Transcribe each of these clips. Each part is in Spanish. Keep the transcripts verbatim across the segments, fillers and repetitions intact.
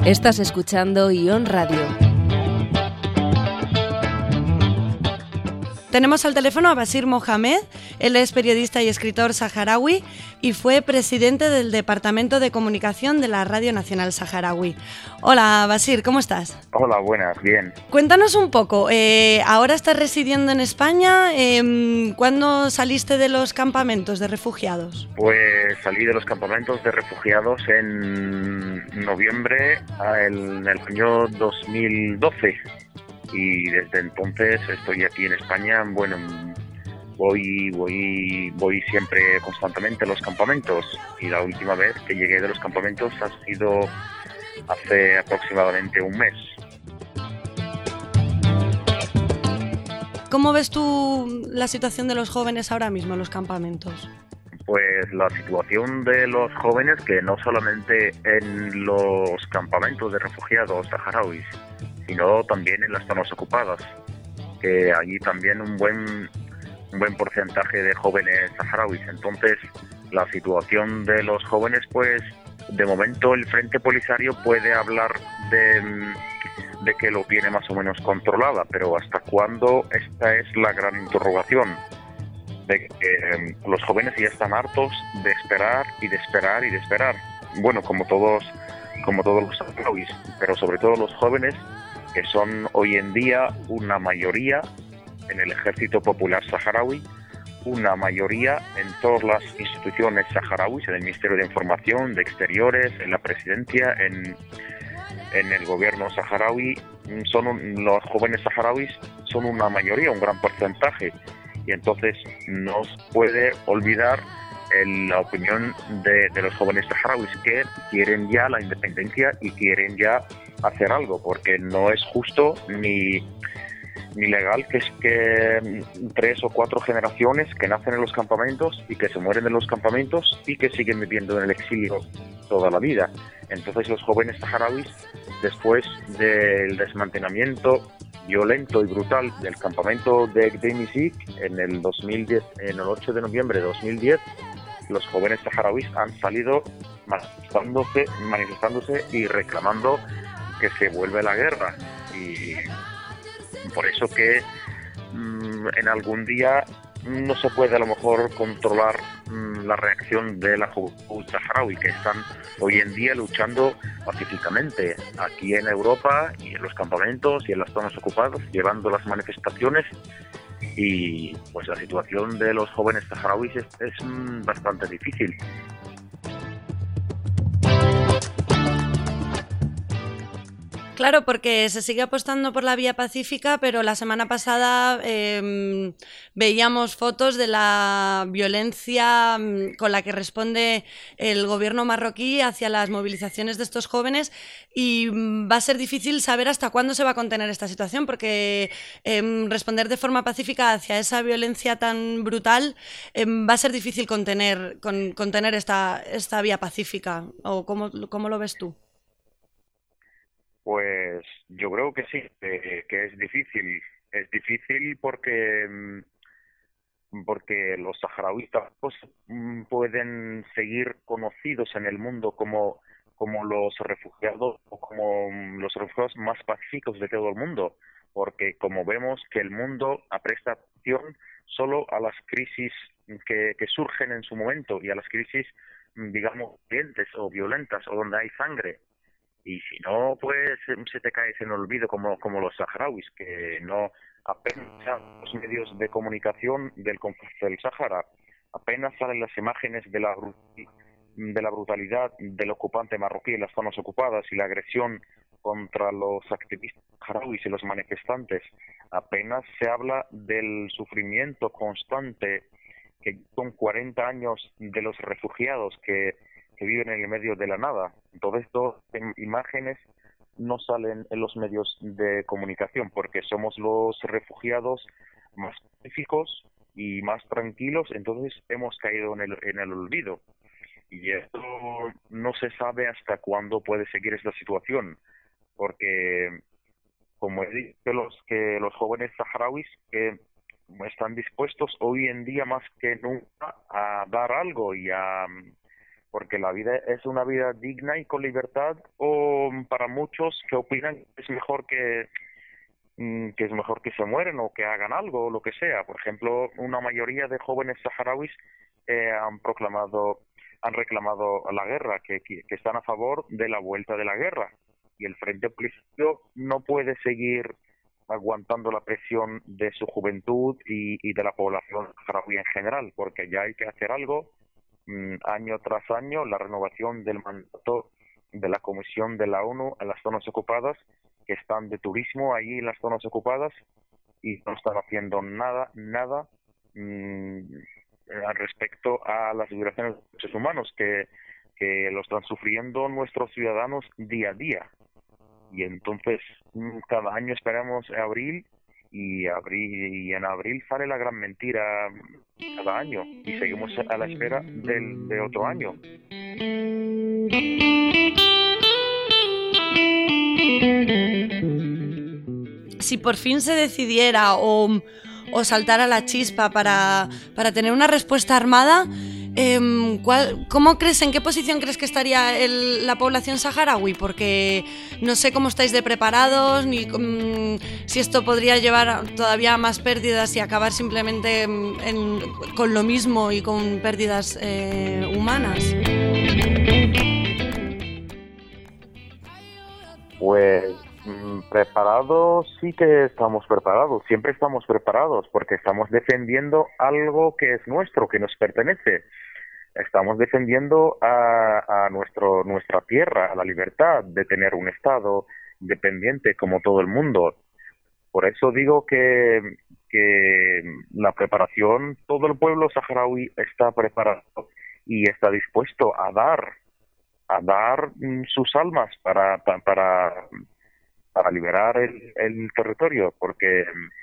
Estás escuchando Ion Radio. Tenemos al teléfono a Basir Mohamed. Él es periodista y escritor saharaui y fue presidente del Departamento de Comunicación de la Radio Nacional Saharaui. Hola Basir, ¿cómo estás? Hola, buenas, bien. Cuéntanos un poco, eh, ahora estás residiendo en España, eh, ¿cuándo saliste de los campamentos de refugiados? Pues salí de los campamentos de refugiados en noviembre en el año dos mil doce. Y desde entonces estoy aquí en España. Bueno, voy voy voy siempre constantemente a los campamentos, y la última vez que llegué de los campamentos ha sido hace aproximadamente un mes. ¿Cómo ves tú la situación de los jóvenes ahora mismo en los campamentos? Pues la situación de los jóvenes, que no solamente en los campamentos de refugiados saharauis, sino también en las zonas ocupadas, que allí también un buen un buen porcentaje de jóvenes saharauis. Entonces, la situación de los jóvenes, pues, de momento el Frente Polisario puede hablar de, de que lo tiene más o menos controlada, pero ¿hasta cuándo? Esta es la gran interrogación. De que eh, los jóvenes ya están hartos de esperar y de esperar y de esperar. Bueno, como todos, como todos los saharauis, pero sobre todo los jóvenes, que son hoy en día una mayoría en el Ejército Popular Saharaui, una mayoría en todas las instituciones saharauis, en el Ministerio de Información, de Exteriores, en la Presidencia, en, en el gobierno saharaui. Son un, los jóvenes saharauis son una mayoría, un gran porcentaje, y entonces no se puede olvidar el, la opinión de, de los jóvenes saharauis, que quieren ya la independencia y quieren ya hacer algo, porque no es justo ni ni legal que es que tres o cuatro generaciones que nacen en los campamentos y que se mueren en los campamentos y que siguen viviendo en el exilio toda la vida. Entonces los jóvenes saharauis, después del desmantelamiento violento y brutal del campamento de Gdeim Izik en el dos mil diez, en el ocho de noviembre de dos mil diez, los jóvenes saharauis han salido manifestándose, manifestándose y reclamando que se vuelve la guerra. Y por eso que mmm, en algún día no se puede a lo mejor controlar mmm, la reacción de la juventud saharaui, que están hoy en día luchando pacíficamente aquí en Europa y en los campamentos y en las zonas ocupadas, llevando las manifestaciones. Y pues la situación de los jóvenes saharauis es, es mmm, bastante difícil. Claro, porque se sigue apostando por la vía pacífica, pero la semana pasada eh, veíamos fotos de la violencia con la que responde el gobierno marroquí hacia las movilizaciones de estos jóvenes, y va a ser difícil saber hasta cuándo se va a contener esta situación, porque eh, responder de forma pacífica hacia esa violencia tan brutal eh, va a ser difícil contener, con, contener esta, esta vía pacífica. ¿O cómo, cómo lo ves tú? Pues yo creo que sí, que, que es difícil. Es difícil porque porque los saharauis pues, pueden seguir conocidos en el mundo como como los refugiados o como los refugiados más pacíficos de todo el mundo, porque como vemos que el mundo presta atención solo a las crisis que, que surgen en su momento y a las crisis, digamos, violentas o violentas o donde hay sangre. Y si no, pues se te cae en olvido como, como los saharauis, que no apenas los medios de comunicación del conflicto del Sáhara, apenas salen las imágenes de la, de la brutalidad del ocupante marroquí en las zonas ocupadas y la agresión contra los activistas saharauis y los manifestantes, apenas se habla del sufrimiento constante que son cuarenta años de los refugiados que que viven en el medio de la nada. Entonces, todas imágenes no salen en los medios de comunicación porque somos los refugiados más pacíficos y más tranquilos, entonces hemos caído en el, en el olvido. Y esto no se sabe hasta cuándo puede seguir esta situación, porque, como he dicho, los, que los jóvenes saharauis que están dispuestos hoy en día más que nunca a dar algo y a porque la vida es una vida digna y con libertad, o para muchos que opinan que es mejor que que es mejor que se mueren o que hagan algo o lo que sea. Por ejemplo, una mayoría de jóvenes saharauis eh, han proclamado, han reclamado la guerra, que, que, que están a favor de la vuelta de la guerra, y el Frente Polisario no puede seguir aguantando la presión de su juventud y, y de la población saharaui en general, porque ya hay que hacer algo. Mm, año tras año, la renovación del mandato de la Comisión de la ONU en las zonas ocupadas, que están de turismo allí en las zonas ocupadas, y no están haciendo nada, nada mmm, al respecto a las violaciones de los derechos humanos que, que lo están sufriendo nuestros ciudadanos día a día. Y entonces cada año esperamos abril, y abril y en abril sale la gran mentira cada año, y seguimos a la espera del, de otro año. Si por fin se decidiera o, o saltara la chispa para, para tener una respuesta armada, eh, ¿cuál, ¿cómo crees, en qué posición crees que estaría el, la población saharaui? Porque no sé cómo estáis de preparados, ni um, si esto podría llevar todavía a más pérdidas y acabar simplemente en, en, con lo mismo y con pérdidas eh, humanas. Pues preparados, sí que estamos preparados, siempre estamos preparados, porque estamos defendiendo algo que es nuestro, que nos pertenece. Estamos defendiendo a, a nuestro, nuestra tierra, a la libertad de tener un Estado independiente como todo el mundo. Por eso digo que, que la preparación, todo el pueblo saharaui está preparado y está dispuesto a dar, a dar sus almas para, para, para para liberar el, el territorio, porque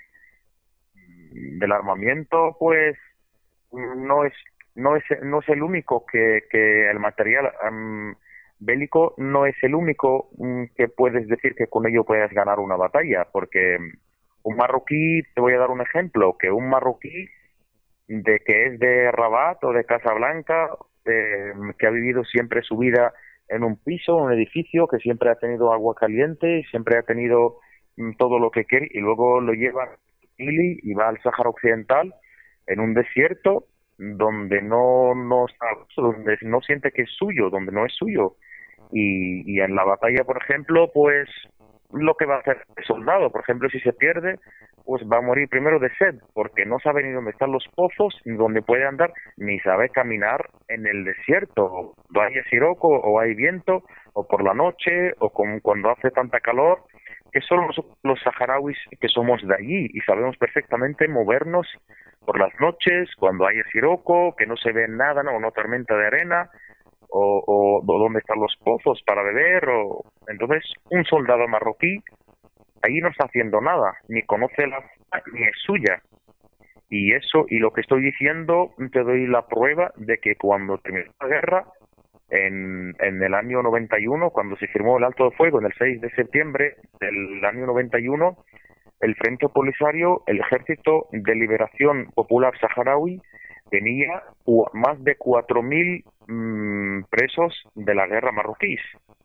del armamento, pues, no es no es no es el único que, que el material um, bélico no es el único um, que puedes decir que con ello puedes ganar una batalla, porque un marroquí, te voy a dar un ejemplo, que un marroquí de que es de Rabat o de Casablanca, eh, que ha vivido siempre su vida en un piso, un edificio, que siempre ha tenido agua caliente, siempre ha tenido mm, todo lo que quiere, y luego lo lleva a Ili y va al Sáhara Occidental, en un desierto donde no, no está, donde no siente que es suyo, donde no es suyo. Y, y en la batalla, por ejemplo, pues lo que va a hacer el soldado, por ejemplo, si se pierde, pues va a morir primero de sed, porque no sabe ni dónde están los pozos, ni dónde puede andar, ni sabe caminar en el desierto. No hay siroco, o hay viento, o por la noche, o con, cuando hace tanta calor, que solo los, los saharauis que somos de allí y sabemos perfectamente movernos por las noches, cuando hay siroco, que no se ve nada, no, una tormenta de arena, o, o, o dónde están los pozos para beber, o entonces un soldado marroquí ahí no está haciendo nada, ni conoce la zona, ni es suya. Y eso, y lo que estoy diciendo, te doy la prueba de que cuando terminó la guerra, en, en el año noventa y uno, cuando se firmó el alto de fuego, en el seis de septiembre del año noventa y uno, el Frente Polisario, el Ejército de Liberación Popular Saharaui, tenía más de cuatro mil mmm, presos de la guerra marroquíes.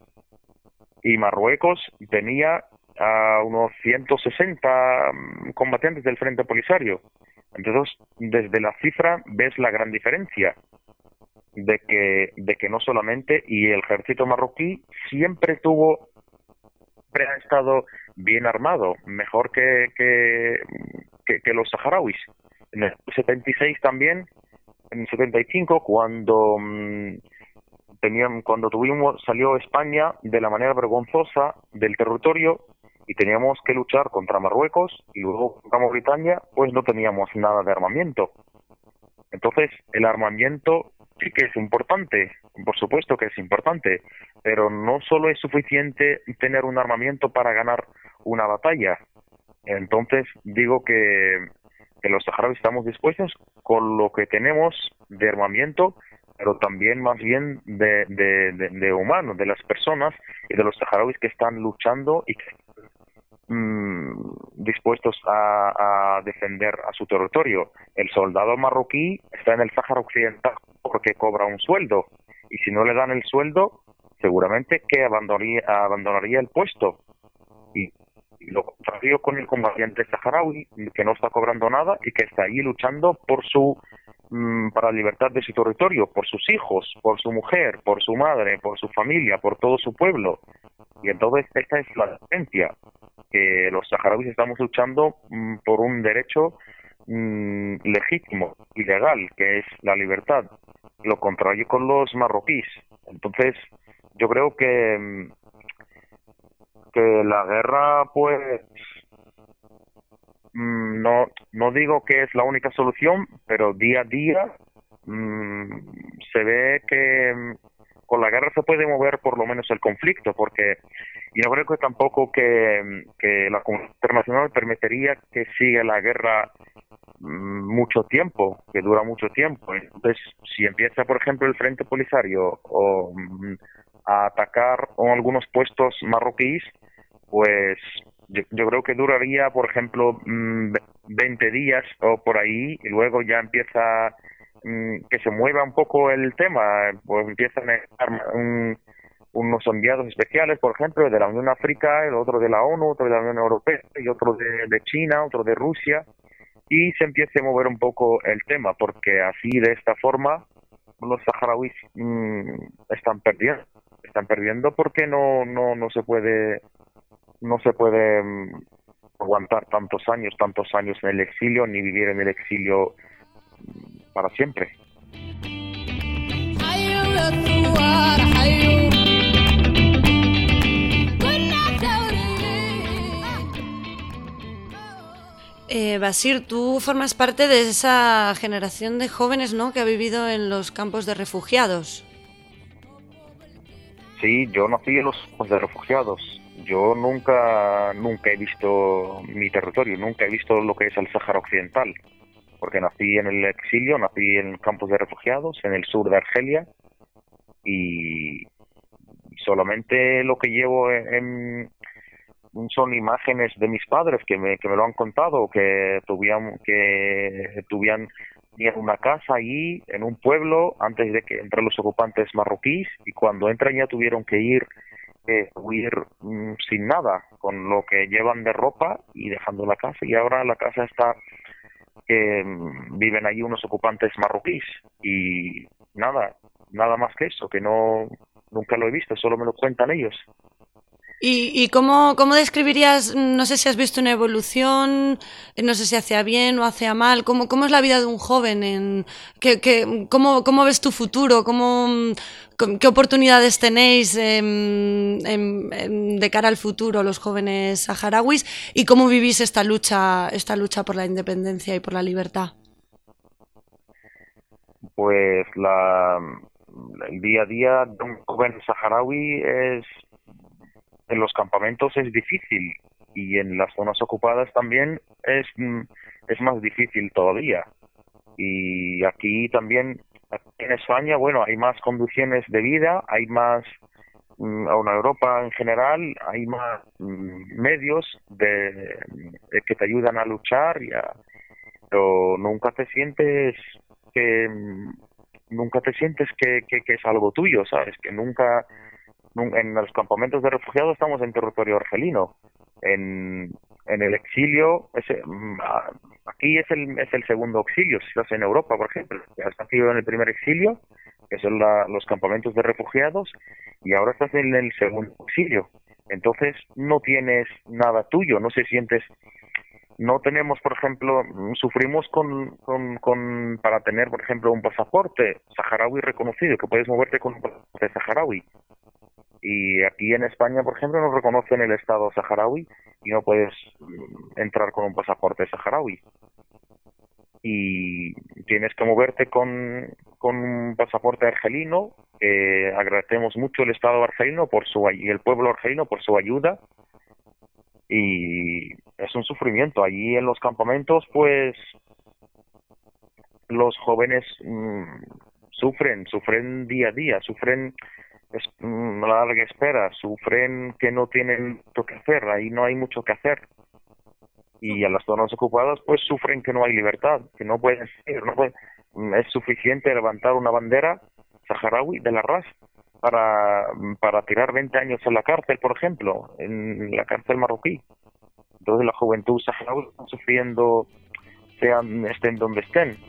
Y Marruecos tenía a unos ciento sesenta combatientes del Frente Polisario. Entonces, desde la cifra ves la gran diferencia de que de que no solamente, y el ejército marroquí siempre tuvo, siempre ha estado bien armado, mejor que que, que, que los saharauis. En el setenta y seis también, en el setenta y cinco, cuando mmm, tenían, cuando tuvimos, salió España de la manera vergonzosa del territorio y teníamos que luchar contra Marruecos y luego contra Mauritania, pues no teníamos nada de armamento. Entonces, el armamento sí que es importante, por supuesto que es importante, pero no solo es suficiente tener un armamento para ganar una batalla. Entonces, digo que, que los saharauis estamos dispuestos con lo que tenemos de armamento, pero también más bien de, de, de, de humanos, de las personas y de los saharauis que están luchando y que mmm, dispuestos a, a defender a su territorio. El soldado marroquí está en el Sáhara Occidental porque cobra un sueldo, y si no le dan el sueldo, seguramente que abandonaría, abandonaría el puesto. Y, y lo contrario con el combatiente saharaui, que no está cobrando nada y que está ahí luchando por su mmm, para la libertad de su territorio, por sus hijos, por su mujer, por su madre, por su familia, por todo su pueblo. Y entonces esta es la diferencia, que los saharauis estamos luchando mmm, por un derecho mmm, legítimo y legal, que es la libertad. Lo contrario con los marroquíes. Entonces, yo creo que, que la guerra, pues, mmm, no, no digo que es la única solución, pero día a día mmm, se ve que con la guerra se puede mover por lo menos el conflicto, porque yo creo que tampoco que, que la comunidad internacional permitiría que siga la guerra mucho tiempo, que dura mucho tiempo. Entonces, si empieza, por ejemplo, el Frente Polisario o mm, a atacar algunos puestos marroquíes, pues yo, yo creo que duraría, por ejemplo, mm, veinte días o por ahí, y luego ya empieza mm, que se mueva un poco el tema, pues empiezan a estar un, unos enviados especiales, por ejemplo, de la Unión Africana, el otro de la ONU, otro de la Unión Europea, y otro de, de China, otro de Rusia, y se empiece a mover un poco el tema, porque así, de esta forma, los saharauis mmm, están perdiendo, están perdiendo porque no no no se puede no se puede mmm, aguantar tantos años, tantos años en el exilio, ni vivir en el exilio mmm, para siempre. Eh, Basir, tú formas parte de esa generación de jóvenes, ¿no?, que ha vivido en los campos de refugiados. Sí, yo nací en los campos de refugiados. Yo nunca nunca he visto mi territorio, nunca he visto lo que es el Sáhara Occidental, porque nací en el exilio, nací en campos de refugiados, en el sur de Argelia, y solamente lo que llevo en, son imágenes de mis padres que me, que me lo han contado, que tuvieron, que tuvieron una casa allí en un pueblo antes de que entren los ocupantes marroquíes, y cuando entran ya tuvieron que ir eh, huir mmm, sin nada, con lo que llevan de ropa y dejando la casa, y ahora la casa está que mmm, viven allí unos ocupantes marroquíes, y nada, nada más que eso, que no nunca lo he visto, solo me lo cuentan ellos. ¿Y, y cómo, cómo describirías, no sé si has visto una evolución, no sé si hacia bien o hacia mal, cómo, cómo es la vida de un joven, en, qué, qué, cómo, cómo ves tu futuro, cómo, qué oportunidades tenéis en, en, en, de cara al futuro los jóvenes saharauis, y cómo vivís esta lucha, esta lucha por la independencia y por la libertad? Pues la, el día a día de un joven saharaui es en los campamentos es difícil, y en las zonas ocupadas también es, es más difícil todavía. Y aquí también, aquí en España, bueno, hay más condiciones de vida, hay más, en Europa en general, hay más medios de, de que te ayudan a luchar, y a, pero nunca te sientes que nunca te sientes que, que, que es algo tuyo, ¿sabes? Que nunca... En los campamentos de refugiados estamos en territorio argelino. En, en el exilio, ese, aquí es el, es el segundo exilio. Si estás en Europa, por ejemplo, has nacido en el primer exilio, que son la, los campamentos de refugiados, y ahora estás en el segundo exilio. Entonces no tienes nada tuyo, no se sientes... No tenemos, por ejemplo, sufrimos con, con, con para tener, por ejemplo, un pasaporte saharaui reconocido, que puedes moverte con un pasaporte saharaui. Y aquí en España, por ejemplo, no reconocen el Estado saharaui y no puedes entrar con un pasaporte saharaui. Y tienes que moverte con, con un pasaporte argelino. Eh, agradecemos mucho el Estado argelino por su, y el pueblo argelino por su ayuda. Y es un sufrimiento. Allí en los campamentos, pues, los jóvenes mmm, sufren, sufren día a día, sufren... es una larga espera, sufren que no tienen mucho que hacer, ahí no hay mucho que hacer, y a las zonas ocupadas pues sufren que no hay libertad, que no pueden ir, no pueden, es suficiente levantar una bandera saharaui de la R A S para, para tirar veinte años en la cárcel, por ejemplo, en la cárcel marroquí. Entonces la juventud saharaui está sufriendo, sean estén donde estén.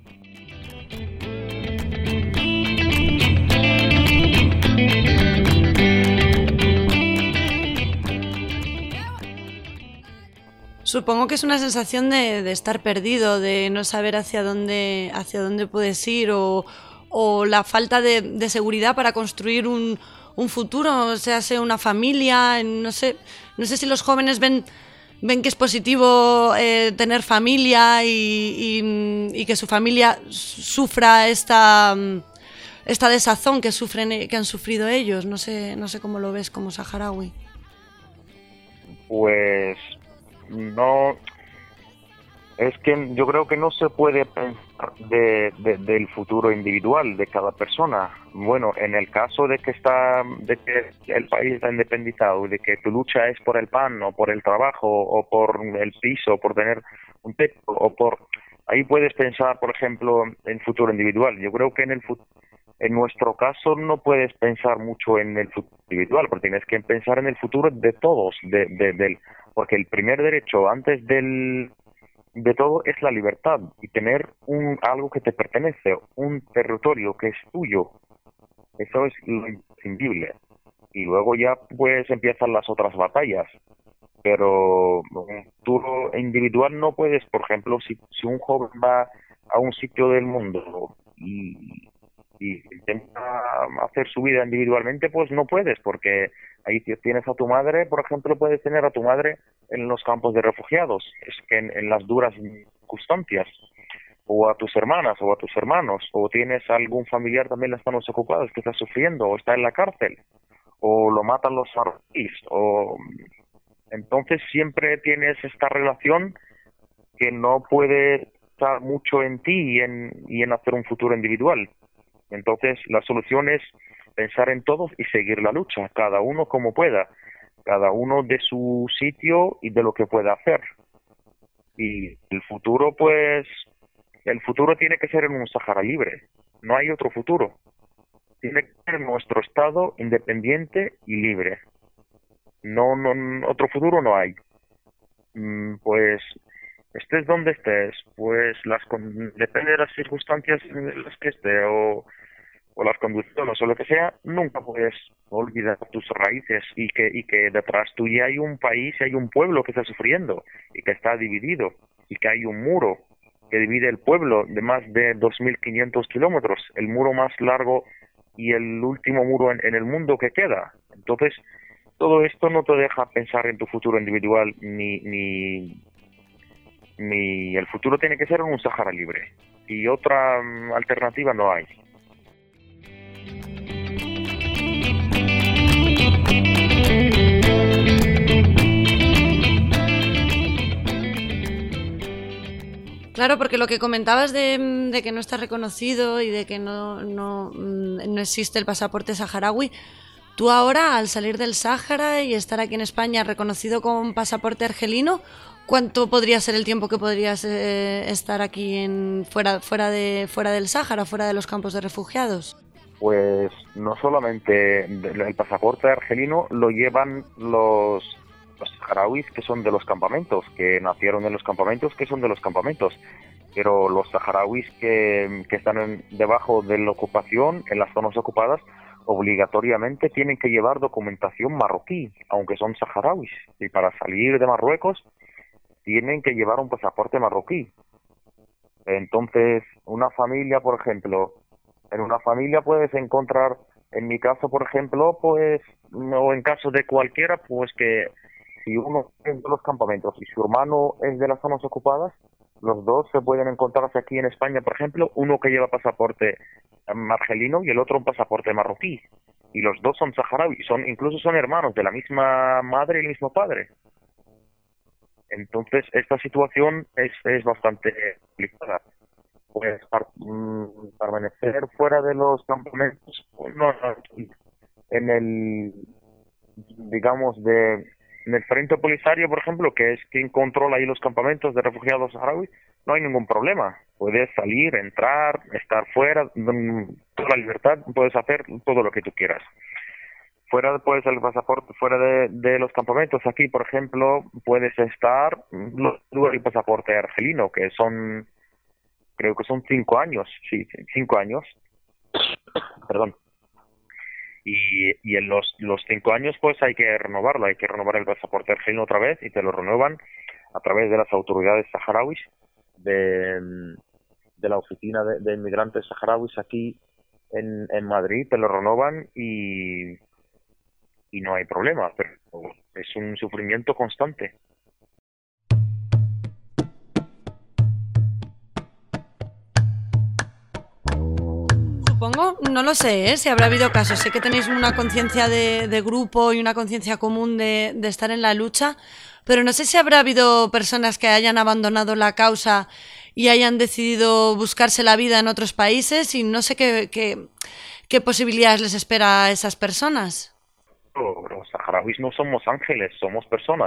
Supongo que es una sensación de, de estar perdido, de no saber hacia dónde, hacia dónde puedes ir o, o la falta de, de seguridad para construir un, un futuro, o sea, sea una familia, no sé, no sé si los jóvenes ven, ven que es positivo eh, tener familia y, y, y que su familia sufra esta, esta desazón que sufren, que han sufrido ellos. No sé, no sé cómo lo ves como saharaui. Pues no, es que yo creo que no se puede pensar de, de, del futuro individual de cada persona. Bueno, en el caso de que está, de que el país está independizado, de que tu lucha es por el pan o por el trabajo o por el piso, por tener un techo o por, ahí puedes pensar, por ejemplo, en futuro individual. Yo creo que en el futuro, en nuestro caso no puedes pensar mucho en el futuro individual, porque tienes que pensar en el futuro de todos, de, de, del, porque el primer derecho antes del, de todo es la libertad y tener un algo que te pertenece, un territorio que es tuyo. Eso es lo imprescindible. Y luego ya pues empiezan las otras batallas. Pero un futuro individual no puedes, por ejemplo, si, si un joven va a un sitio del mundo y y intenta hacer su vida individualmente, pues no puedes, porque ahí tienes a tu madre, por ejemplo, puedes tener a tu madre en los campos de refugiados, es que en, en las duras circunstancias, o a tus hermanas, o a tus hermanos, o tienes a algún familiar también en las manos ocupadas que está sufriendo, o está en la cárcel, o lo matan los marroquíes, o entonces siempre tienes esta relación que no puede estar mucho en ti y en, y en hacer un futuro individual. Entonces, la solución es pensar en todos y seguir la lucha, cada uno como pueda, cada uno de su sitio y de lo que pueda hacer. Y el futuro, pues, el futuro tiene que ser en un Sahara libre, no hay otro futuro. Tiene que ser nuestro Estado independiente y libre. No, no, otro futuro no hay. Pues, estés donde estés, pues, las depende de las circunstancias en las que esté o o las condiciones o lo que sea, nunca puedes olvidar tus raíces y que y que detrás tuya hay un país y hay un pueblo que está sufriendo y que está dividido y que hay un muro que divide el pueblo de más de dos mil quinientos kilómetros, el muro más largo y el último muro en, en el mundo que queda. Entonces, todo esto no te deja pensar en tu futuro individual ni ni ni el futuro tiene que ser en un Sahara libre y otra um, alternativa no hay. Claro, porque lo que comentabas de, de que no está reconocido y de que no, no, no existe el pasaporte saharaui, tú ahora, al salir del Sáhara y estar aquí en España reconocido con pasaporte argelino, ¿cuánto podría ser el tiempo que podrías eh, estar aquí en fuera, fuera, de, fuera del Sáhara, fuera de los campos de refugiados? Pues no solamente el pasaporte argelino lo llevan los... los saharauis que son de los campamentos, que nacieron en los campamentos, que son de los campamentos, pero los saharauis que, que están en, debajo de la ocupación, en las zonas ocupadas, obligatoriamente tienen que llevar documentación marroquí, aunque son saharauis, y para salir de Marruecos tienen que llevar un pasaporte marroquí. Entonces, una familia, por ejemplo, en una familia puedes encontrar, en mi caso, por ejemplo, pues, o en caso de cualquiera, pues que si uno es de los campamentos y su hermano es de las zonas ocupadas, los dos se pueden encontrarse aquí en España, por ejemplo, uno que lleva pasaporte argelino y el otro un pasaporte marroquí. Y los dos son saharauis, son, incluso son hermanos de la misma madre y el mismo padre. Entonces, esta situación es, es bastante complicada. Pues par, mm, permanecer fuera de los campamentos, pues, no, no, en el, digamos, de... En el Frente Polisario, por ejemplo, que es quien controla ahí los campamentos de refugiados saharauis, no hay ningún problema. Puedes salir, entrar, estar fuera, mm, toda la libertad, puedes hacer todo lo que tú quieras. Fuera, puedes el pasaporte, fuera de, de los campamentos, aquí, por ejemplo, puedes estar, luego el pasaporte argelino, que son, creo que son cinco años, sí, cinco años, perdón. Y, y en los, los cinco años, pues hay que renovarlo, hay que renovar el pasaporte argelino otra vez, y te lo renuevan a través de las autoridades saharauis, de, de la oficina de, de inmigrantes saharauis aquí en, en Madrid, te lo renovan y, y no hay problema, pero es un sufrimiento constante. Supongo, no lo sé, ¿eh? Si habrá habido casos. Sé que tenéis una conciencia de, de grupo y una conciencia común de, de estar en la lucha, pero no sé si habrá habido personas que hayan abandonado la causa y hayan decidido buscarse la vida en otros países, y no sé qué, qué, qué posibilidades les espera a esas personas. Los saharauis no somos ángeles, somos personas.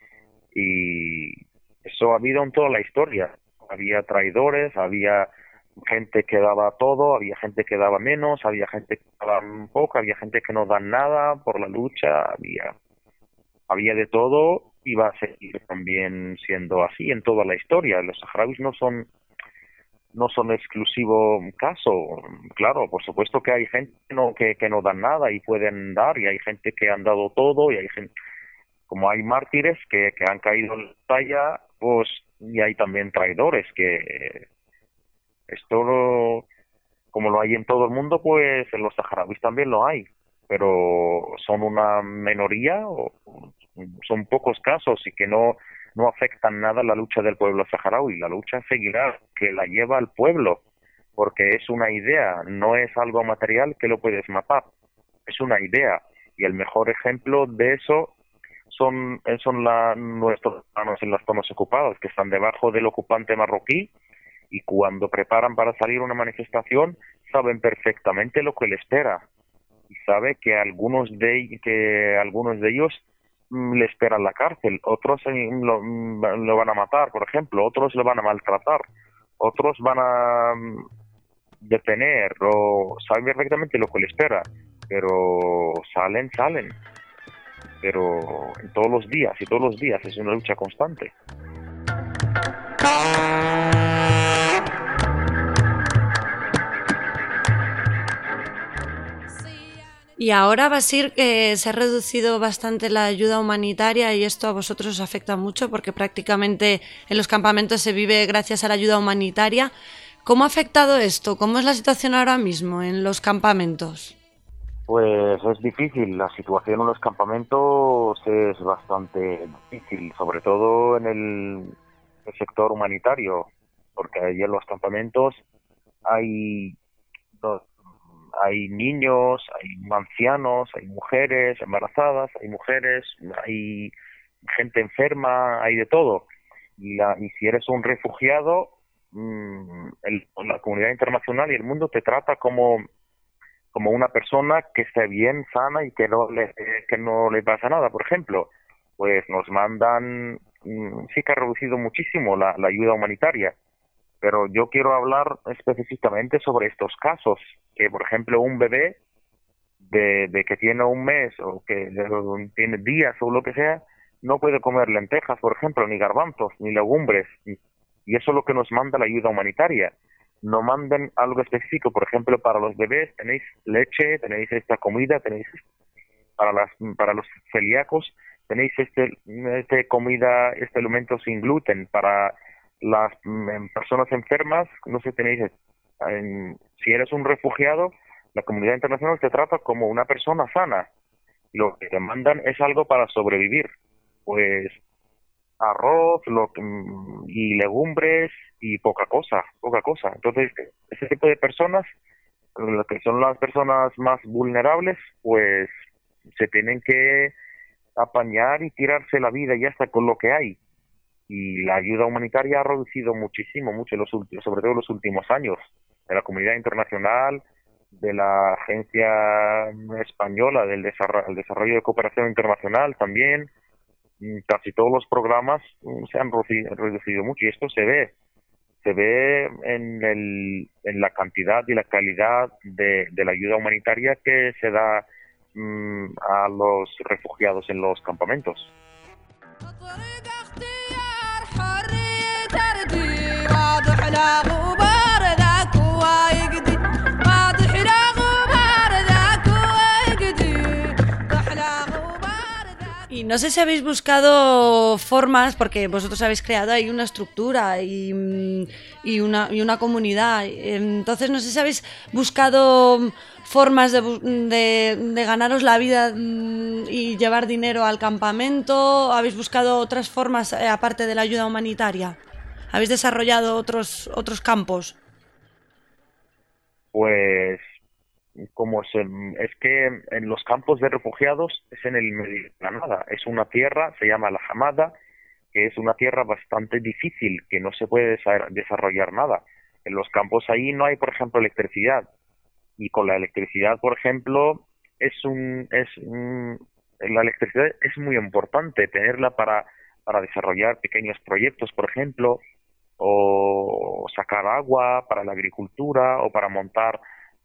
Y eso ha habido en toda la historia. Había traidores, había gente que daba todo, había gente que daba menos, había gente que daba poco, había gente que no da nada por la lucha, había había de todo y va a seguir también siendo así en toda la historia. Los saharauis no son no son exclusivo caso. Claro, por supuesto que hay gente no, que, que no dan nada y pueden dar, y hay gente que han dado todo, y hay gente, como hay mártires que, que han caído en la batalla, pues, y hay también traidores, que esto lo, como lo hay en todo el mundo, pues en los saharauis también lo hay, pero son una minoría, o son pocos casos, y que no no afectan nada la lucha del pueblo saharaui. La lucha seguirá, que la lleva el pueblo, porque es una idea, no es algo material que lo puedes matar, es una idea, y el mejor ejemplo de eso son son la, nuestros hermanos en las zonas ocupadas, que están debajo del ocupante marroquí, y cuando preparan para salir a una manifestación saben perfectamente lo que les espera, y sabe que algunos de que algunos de ellos mm, le esperan la cárcel, otros eh, lo, mm, lo van a matar, por ejemplo, otros lo van a maltratar, otros van a mm, detener, o saben perfectamente lo que le espera, pero salen, salen, pero en todos los días y todos los días es una lucha constante. Y ahora, Basir, que se ha reducido bastante la ayuda humanitaria, y esto a vosotros os afecta mucho porque prácticamente en los campamentos se vive gracias a la ayuda humanitaria. ¿Cómo ha afectado esto? ¿Cómo es la situación ahora mismo en los campamentos? Pues es difícil, la situación en los campamentos es bastante difícil, sobre todo en el, el sector humanitario, porque allí en los campamentos hay dos, hay niños, hay ancianos, hay mujeres embarazadas, hay mujeres, hay gente enferma, hay de todo. Y, la, y si eres un refugiado, mmm, el, la comunidad internacional y el mundo te trata como como una persona que esté bien, sana, y que no le que no le pasa nada. Por ejemplo, pues nos mandan, mmm, sí que ha reducido muchísimo la, la ayuda humanitaria, pero yo quiero hablar específicamente sobre estos casos, que por ejemplo un bebé de, de que tiene un mes, o que de, tiene días o lo que sea, no puede comer lentejas, por ejemplo, ni garbanzos, ni legumbres, y, y eso es lo que nos manda la ayuda humanitaria. No manden algo específico, por ejemplo, para los bebés tenéis leche, tenéis esta comida, tenéis para las para los celíacos tenéis este este comida, este alimento sin gluten. Para las mm, personas enfermas, no sé, tenéis en, si eres un refugiado, la comunidad internacional te trata como una persona sana. Lo que te mandan es algo para sobrevivir, pues arroz lo, y legumbres y poca cosa, poca cosa. Entonces, ese tipo de personas, lo que son las personas más vulnerables, pues se tienen que apañar y tirarse la vida ya está con lo que hay. Y la ayuda humanitaria ha reducido muchísimo, mucho los últimos, sobre todo en los últimos años, de la comunidad internacional, de la Agencia Española del Desarrollo, el Desarrollo de Cooperación Internacional también. Casi todos los programas se han reducido mucho, y esto se ve. se ve en, el, en la cantidad y la calidad de, de la ayuda humanitaria que se da mmm, a los refugiados en los campamentos. Y no sé si habéis buscado formas, porque vosotros habéis creado ahí una estructura y, y, una, y una comunidad. Entonces, no sé si habéis buscado formas de, de, de ganaros la vida y llevar dinero al campamento. ¿Habéis buscado otras formas eh, aparte de la ayuda humanitaria? ¿Habéis desarrollado otros, otros campos? Pues... como se, es que en los campos de refugiados es en el medio de la nada, es una tierra, se llama la Hamada, que es una tierra bastante difícil, que no se puede desarrollar nada. En los campos ahí no hay, por ejemplo, electricidad, y con la electricidad, por ejemplo, es un, es un, la electricidad es muy importante tenerla para, para desarrollar pequeños proyectos, por ejemplo, o sacar agua para la agricultura, o para montar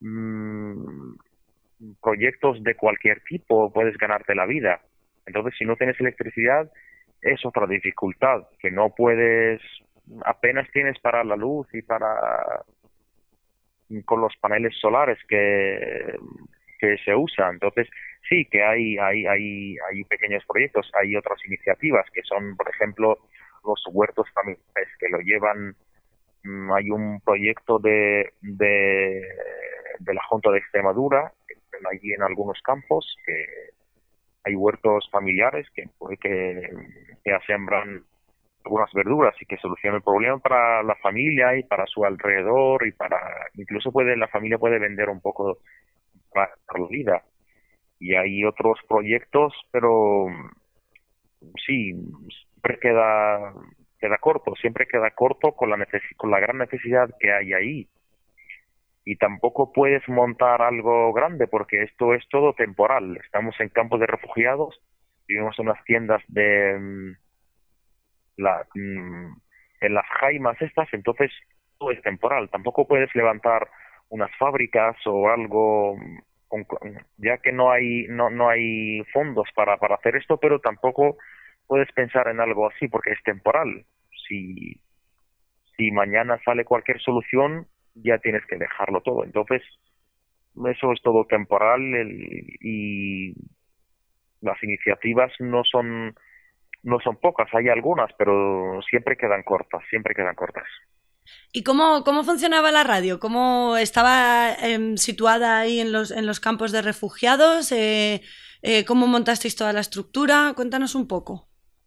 proyectos de cualquier tipo, puedes ganarte la vida. Entonces, si no tienes electricidad, es otra dificultad, que no puedes, apenas tienes para la luz y para con los paneles solares que, que se usan. Entonces, sí que hay, hay, hay, hay pequeños proyectos, hay otras iniciativas que son, por ejemplo, los huertos familiares que lo llevan. Hay un proyecto de, de, de la Junta de Extremadura, allí en algunos campos, que hay huertos familiares que, que, que sembran algunas verduras y que solucionan el problema para la familia y para su alrededor, y para incluso puede la familia puede vender un poco para, para la vida. Y hay otros proyectos, pero sí, siempre queda... queda corto, siempre queda corto con la necesi- con la gran necesidad que hay ahí. Y tampoco puedes montar algo grande porque esto es todo temporal. Estamos en campos de refugiados, vivimos en unas tiendas de mm, la, mm, en las jaimas estas, entonces todo es temporal. Tampoco puedes levantar unas fábricas o algo, con, ya que no hay no no hay fondos para para hacer esto, pero tampoco puedes pensar en algo así porque es temporal. Si, si mañana sale cualquier solución, ya tienes que dejarlo todo. Entonces, eso es todo temporal, el, y las iniciativas no son no son pocas, hay algunas, pero siempre quedan cortas, siempre quedan cortas. ¿Y cómo, cómo funcionaba la radio? ¿Cómo estaba eh, situada ahí en los, en los campos de refugiados? Eh, eh, ¿Cómo montasteis toda la estructura? Cuéntanos un poco.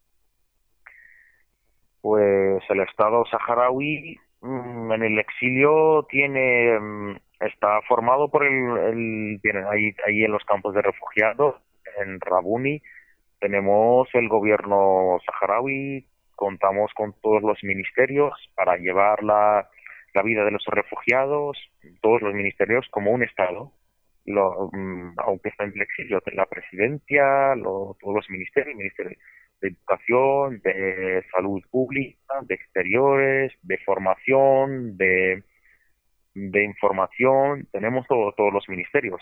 Pues el Estado saharaui mmm, en el exilio tiene mmm, está formado por el, el tiene ahí, ahí en los campos de refugiados, en Rabuni, tenemos el gobierno saharaui, contamos con todos los ministerios para llevar la, la vida de los refugiados, todos los ministerios como un Estado. Lo, mmm, aunque está en el exilio, la presidencia, lo, todos los ministerios, el ministerio de educación, de salud pública, de exteriores, de formación, de, de información, tenemos todo, todos los ministerios.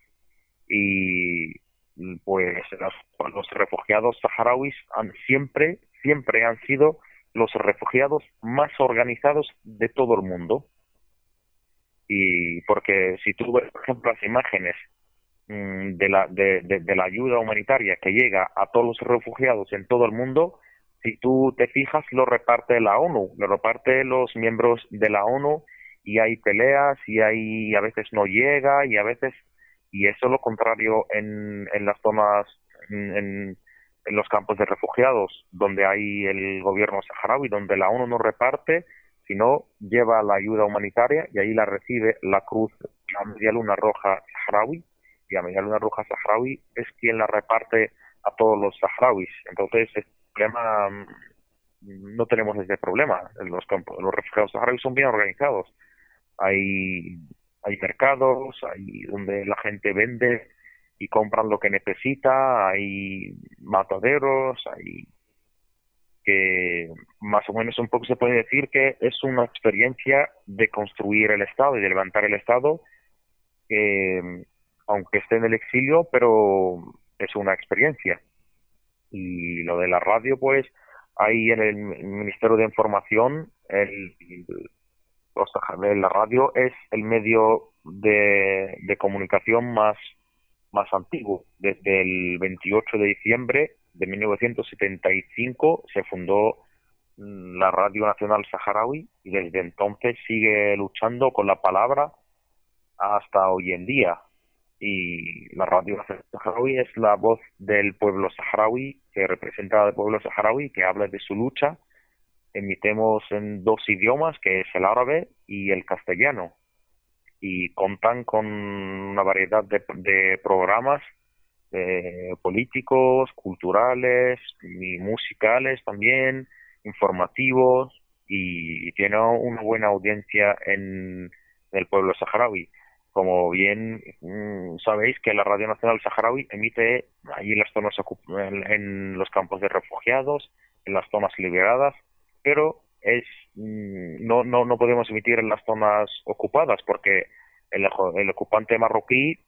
Y pues los, los refugiados saharauis han siempre, siempre han sido los refugiados más organizados de todo el mundo. Y porque si tú ves, por ejemplo, las imágenes de la, de, de, de la ayuda humanitaria que llega a todos los refugiados en todo el mundo, si tú te fijas, lo reparte la ONU, lo reparte los miembros de la ONU, y hay peleas, y hay a veces no llega, y a veces, y eso es lo contrario en, en las zonas, en, en, en los campos de refugiados, donde hay el gobierno saharaui, donde la ONU no reparte, sino lleva la ayuda humanitaria, y ahí la recibe la Cruz, la Media Luna Roja Saharaui, y la Media Luna Roja Saharaui es quien la reparte a todos los saharauis. Entonces, el problema, no tenemos ese problema. Los campos, los refugiados saharauis son bien organizados. Hay, hay mercados, hay donde la gente vende y compran lo que necesita, hay mataderos, hay que más o menos un poco se puede decir que es una experiencia de construir el Estado y de levantar el Estado, eh, aunque esté en el exilio, pero es una experiencia. Y lo de la radio, pues, ahí en el Ministerio de Información, el, o sea, la radio es el medio de, de comunicación más, más antiguo. Desde el veintiocho de diciembre de mil novecientos setenta y cinco se fundó la Radio Nacional Saharaui y desde entonces sigue luchando con la palabra hasta hoy en día. Y la Radio Nacional Saharaui es la voz del pueblo saharaui, que representa al pueblo saharaui, que habla de su lucha. Emitemos en dos idiomas, que es el árabe y el castellano, y contan con una variedad de, de programas eh, políticos, culturales y musicales también, informativos, y, y tiene una buena audiencia en el pueblo saharaui. Como bien mmm, sabéis que la Radio Nacional Saharaui emite allí en las zonas en, en los campos de refugiados, en las zonas liberadas, pero es mmm, no no no podemos emitir en las zonas ocupadas porque el, el ocupante marroquí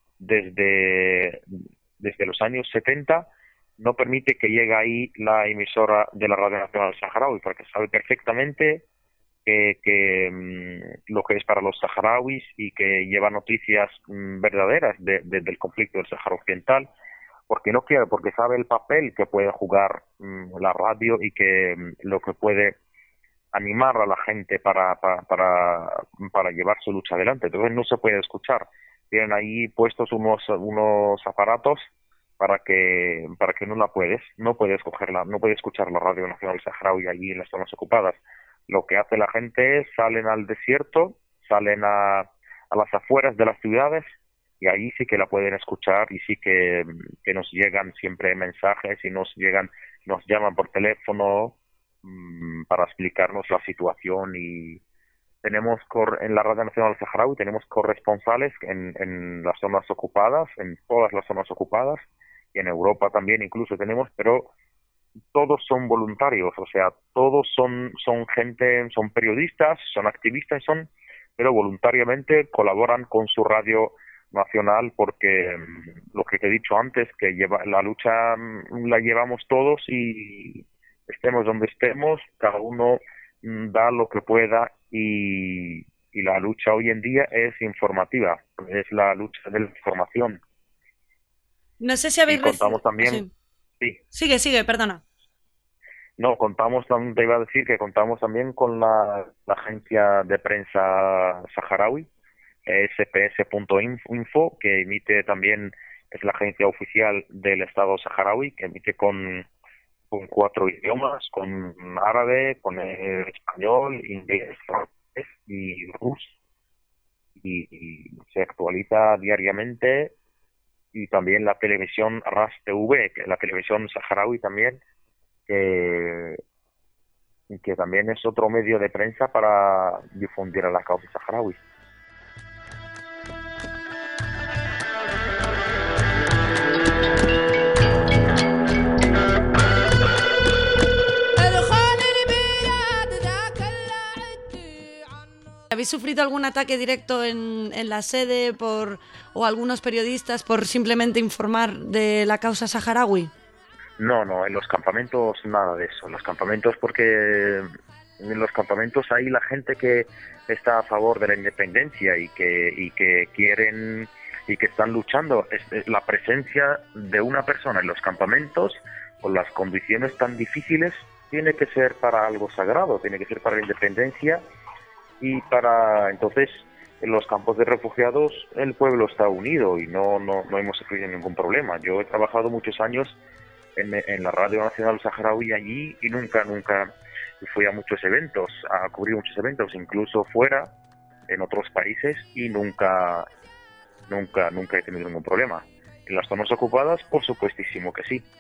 desde desde los años setenta no permite que llegue ahí la emisora de la Radio Nacional Saharaui, porque sabe perfectamente que, que mmm, lo que es para los saharauis y que lleva noticias mmm, verdaderas de, de, del conflicto del Sáhara Occidental, porque no quiere, porque sabe el papel que puede jugar mmm, la radio y que mmm, lo que puede animar a la gente para, para, para, para llevar su lucha adelante. Entonces no se puede escuchar. Tienen ahí puestos unos unos aparatos para que para que no la puedes, no puedes cogerla, no puedes escuchar la Radio Nacional Saharaui allí en las zonas ocupadas. Lo que hace la gente es salen al desierto, salen a, a las afueras de las ciudades y ahí sí que la pueden escuchar y sí que, que nos llegan siempre mensajes y nos llegan, nos llaman por teléfono mmm, para explicarnos la situación. Y tenemos cor- en la Radio Nacional Saharaui tenemos corresponsales en, en las zonas ocupadas, en todas las zonas ocupadas, y en Europa también incluso tenemos, pero todos son voluntarios, o sea, todos son son gente, son periodistas, son activistas, son, pero voluntariamente colaboran con su radio nacional porque lo que te he dicho antes, que lleva la lucha la llevamos todos y estemos donde estemos, cada uno da lo que pueda y, y la lucha hoy en día es informativa, es la lucha de la información. No sé si habéis... Y contamos reci- también... Sí. Sí. Sigue, sigue, perdona. No, contamos, te iba a decir que contamos también con la, la agencia de prensa saharaui, S P S punto info, que emite también, es la agencia oficial del Estado saharaui, que emite con, con cuatro idiomas, con árabe, con el español, inglés, francés y ruso, y, y se actualiza diariamente. Y también la televisión Ras T V, que es la televisión saharaui también, que, que también es otro medio de prensa para difundir a la causa saharaui. ¿Habéis sufrido algún ataque directo en, en la sede por o algunos periodistas por simplemente informar de la causa saharaui? No, no, en los campamentos nada de eso. En los campamentos porque en los campamentos hay la gente que está a favor de la independencia y que y que quieren y que están luchando. Es, es la presencia de una persona en los campamentos con las condiciones tan difíciles tiene que ser para algo sagrado, tiene que ser para la independencia. Y para entonces en los campos de refugiados el pueblo está unido y no no, no hemos sufrido ningún problema. Yo he trabajado muchos años en, en la Radio Nacional Saharaui allí y nunca, nunca fui a muchos eventos, a cubrir muchos eventos, incluso fuera, en otros países, y nunca, nunca, nunca he tenido ningún problema. En las zonas ocupadas, por supuestísimo que sí.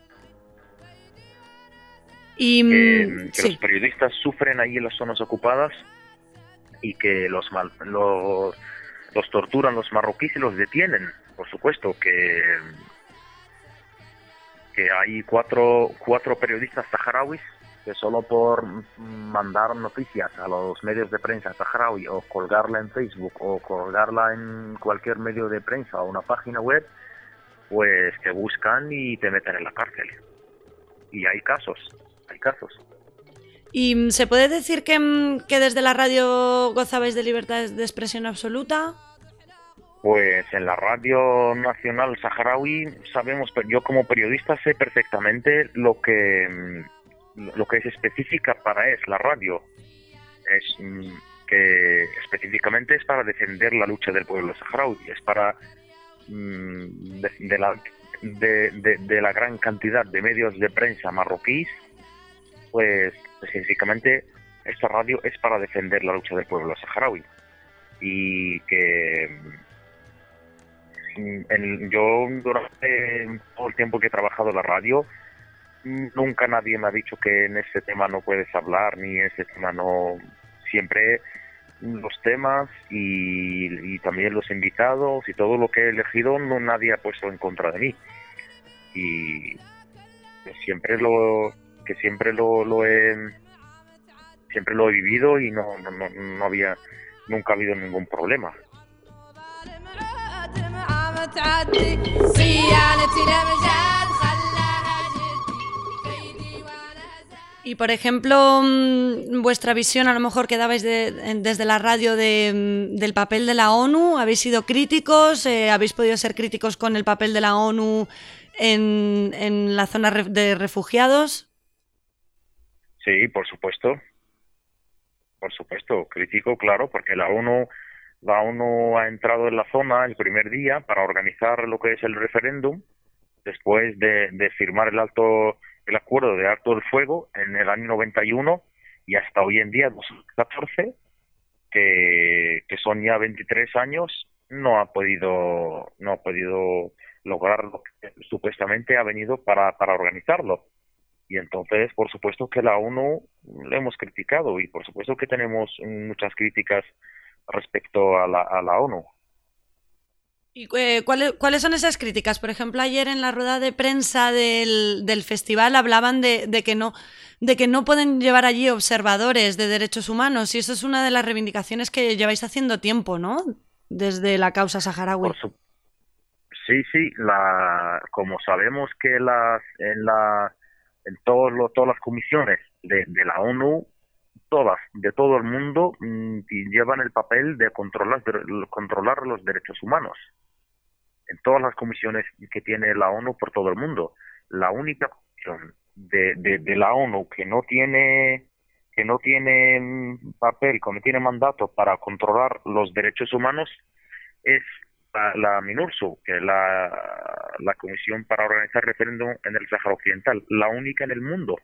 Y, que que sí. los periodistas sufren ahí en las zonas ocupadas y que los, mal, los los torturan los marroquíes y los detienen, por supuesto, que que hay cuatro cuatro periodistas saharauis que solo por mandar noticias a los medios de prensa saharaui o colgarla en Facebook o colgarla en cualquier medio de prensa o una página web, pues te buscan y te meten en la cárcel. Y hay casos, hay casos. ¿Y se puede decir que, que desde la radio gozabais de libertad de expresión absoluta? Pues en la Radio Nacional Saharaui sabemos, yo como periodista sé perfectamente lo que lo que es específica para es la radio. Es que específicamente es para defender la lucha del pueblo saharaui, es para de, de la de, de, de la gran cantidad de medios de prensa marroquíes, pues específicamente esta radio es para defender la lucha del pueblo saharaui. Y que en, yo durante todo el tiempo que he trabajado en la radio, nunca nadie me ha dicho que en ese tema no puedes hablar, ni en ese tema no. Siempre los temas y, y también los invitados y todo lo que he elegido, no nadie ha puesto en contra de mí. Y que siempre lo que siempre lo, lo he siempre lo he vivido y no, no, no, no había nunca ha habido ningún problema. Y por ejemplo, vuestra visión a lo mejor que dabais de, desde la radio de, del papel de la ONU, ¿habéis sido críticos? Eh, ¿Habéis podido ser críticos con el papel de la ONU en, en la zona de refugiados? Sí, por supuesto. Por supuesto, crítico, claro, porque la ONU, la ONU ha entrado en la zona el primer día para organizar lo que es el referéndum, después de, de firmar el alto el acuerdo de alto el fuego en el año noventa y uno y hasta hoy en día, dos mil catorce, que, que son ya veintitrés años, no ha podido no ha podido lograr lo que supuestamente ha venido para, para organizarlo. Y entonces, por supuesto que la ONU le hemos criticado y por supuesto que tenemos muchas críticas respecto a la, a la ONU. ¿Y eh, ¿cuáles, cuáles son esas críticas? Por ejemplo, ayer en la rueda de prensa del, del festival hablaban de, de, que no, de que no pueden llevar allí observadores de derechos humanos, y eso es una de las reivindicaciones que lleváis haciendo tiempo, ¿no? Desde la causa saharaui. Por su... Sí, sí, la... como sabemos que las en la en todos lo, todas las comisiones de, de la ONU, todas, de todo el mundo, mmm, llevan el papel de controlar, de controlar los derechos humanos. En todas las comisiones que tiene la ONU por todo el mundo. La única comisión de, de, de la ONU que no tiene que no tiene papel, que no tiene mandato para controlar los derechos humanos es la, la MINURSO, que es la, la Comisión para Organizar Referéndum en el Sáhara Occidental, la única en el mundo.